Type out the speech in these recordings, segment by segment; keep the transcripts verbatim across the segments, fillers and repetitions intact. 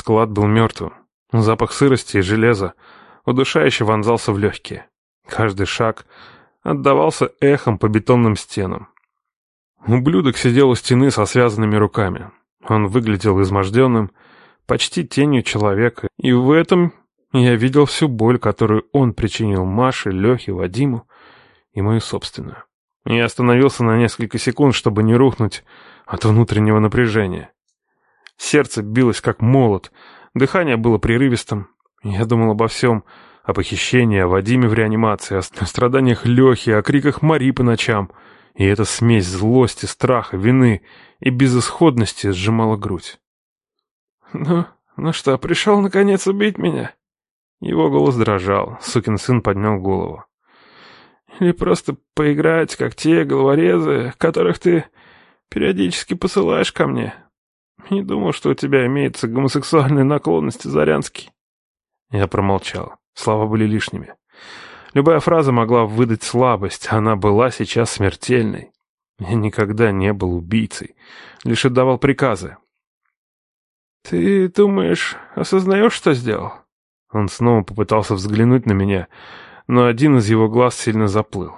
Склад был мертвым. Запах сырости и железа удушающе вонзался в легкие. Каждый шаг отдавался эхом по бетонным стенам. Ублюдок сидел у стены со связанными руками. Он выглядел изможденным, почти тенью человека, и в этом я видел всю боль, которую он причинил Маше, Лехе, Вадиму и мою собственную. Я остановился на несколько секунд, чтобы не рухнуть от внутреннего напряжения. Сердце билось как молот, дыхание было прерывистым. Я думал обо всем, о похищении, о Вадиме в реанимации, о страданиях Лехи, о криках Мари по ночам. И эта смесь злости, страха, вины и безысходности сжимала грудь. «Ну, ну что, пришел наконец убить меня?» Его голос дрожал, сукин сын поднял голову. «Или просто поиграть, как те головорезы, которых ты периодически посылаешь ко мне? Не думал, что у тебя имеются гомосексуальные наклонности, Зарянский». Я промолчал. Слова были лишними. Любая фраза могла выдать слабость, она была сейчас смертельной. Я никогда не был убийцей, лишь отдавал приказы. «Ты думаешь, осознаешь, что сделал?» Он снова попытался взглянуть на меня, но один из его глаз сильно заплыл.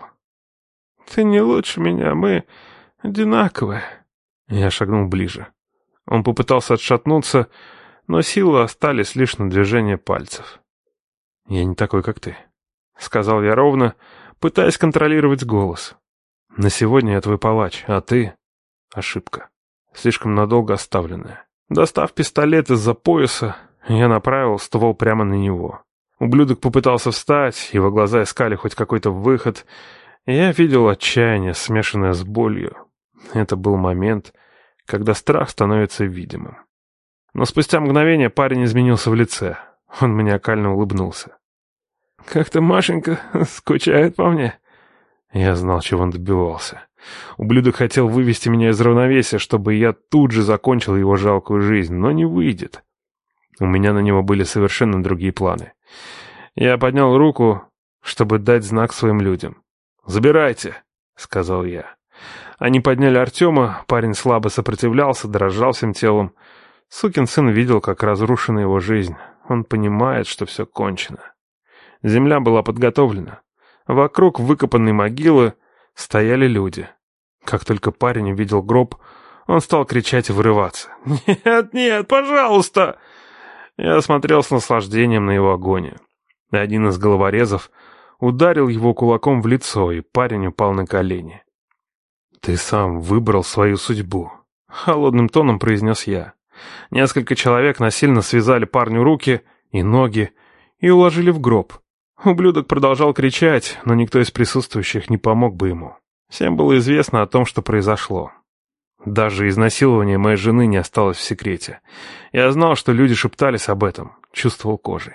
«Ты не лучше меня, мы одинаковые». Я шагнул ближе. Он попытался отшатнуться, но силы остались лишь на движение пальцев. «Я не такой, как ты», — сказал я ровно, пытаясь контролировать голос. «На сегодня я твой палач, а ты...» Ошибка. Слишком надолго оставленная. Достав пистолет из-за пояса, я направил ствол прямо на него. Ублюдок попытался встать, его глаза искали хоть какой-то выход, и я видел отчаяние, смешанное с болью. Это был момент, когда страх становится видимым. Но спустя мгновение парень изменился в лице. Он маниакально улыбнулся. «Как-то Машенька скучает по мне». Я знал, чего он добивался. Ублюдок хотел вывести меня из равновесия, чтобы я тут же закончил его жалкую жизнь, но не выйдет. У меня на него были совершенно другие планы. Я поднял руку, чтобы дать знак своим людям. «Забирайте», — сказал я. Они подняли Артема, парень слабо сопротивлялся, дрожал всем телом. Сукин сын видел, как разрушена его жизнь. Он понимает, что все кончено. Земля была подготовлена. Вокруг выкопанной могилы стояли люди. Как только парень увидел гроб, он стал кричать и вырываться. «Нет, нет, пожалуйста!» Я смотрел с наслаждением на его агонию. Один из головорезов ударил его кулаком в лицо, и парень упал на колени. «Ты сам выбрал свою судьбу», — холодным тоном произнес я. Несколько человек насильно связали парню руки и ноги и уложили в гроб. Ублюдок продолжал кричать, но никто из присутствующих не помог бы ему. Всем было известно о том, что произошло. Даже изнасилование моей жены не осталось в секрете. Я знал, что люди шептались об этом, чувствовал кожей.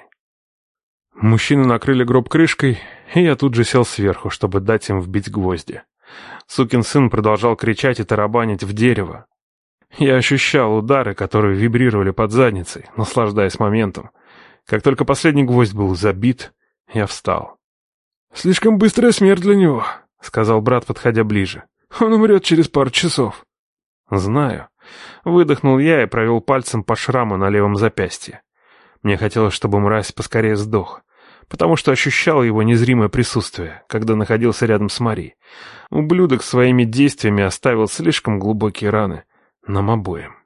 Мужчины накрыли гроб крышкой, и я тут же сел сверху, чтобы дать им вбить гвозди. Сукин сын продолжал кричать и тарабанить в дерево. Я ощущал удары, которые вибрировали под задницей, наслаждаясь моментом. Как только последний гвоздь был забит, я встал. «Слишком быстрая смерть для него», — сказал брат, подходя ближе. «Он умрет через пару часов». «Знаю». Выдохнул я и провел пальцем по шраму на левом запястье. Мне хотелось, чтобы мразь поскорее сдох, потому что ощущал его незримое присутствие, когда находился рядом с Мари. Ублюдок своими действиями оставил слишком глубокие раны нам обоим.